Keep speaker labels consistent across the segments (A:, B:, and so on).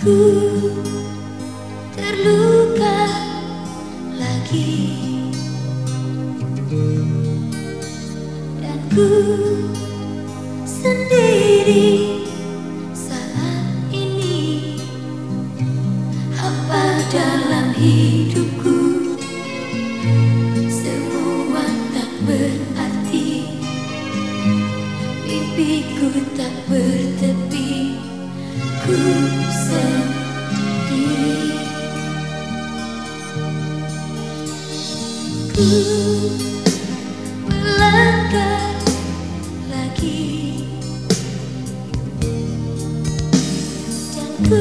A: Ku terluka lagi, dan ku sendiri saat ini. Hampa dalam hidupku, semua tak berarti. Mimpiku tak bertepi, ku sendiri. Ku melangkah lagi, dan ku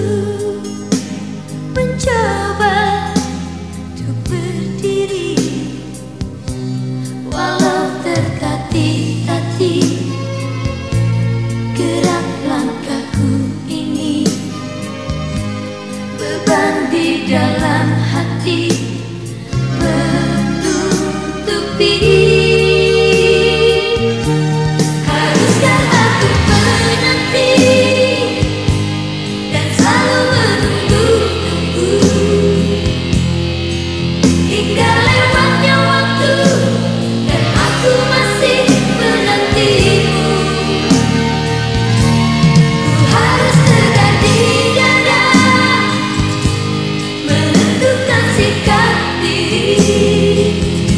A: mencoba untuk berdiri, walau tertatih-tatih gerak langkahku ini. Beban di dalam hati menutupi. Haruskah aku menanti dan selalu menunggu-nunggu hingga lewatnya waktu dan aku masih menantimu. Ku harus tegar di dada, menentukan sikap diri.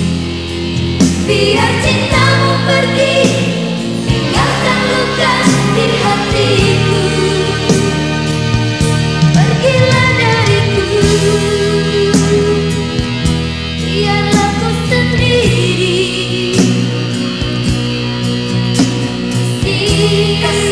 A: Biar cintamu pergi, tinggalkan luka di hatiku. Pergilah dariku, biarlah ku sendiri. Kasih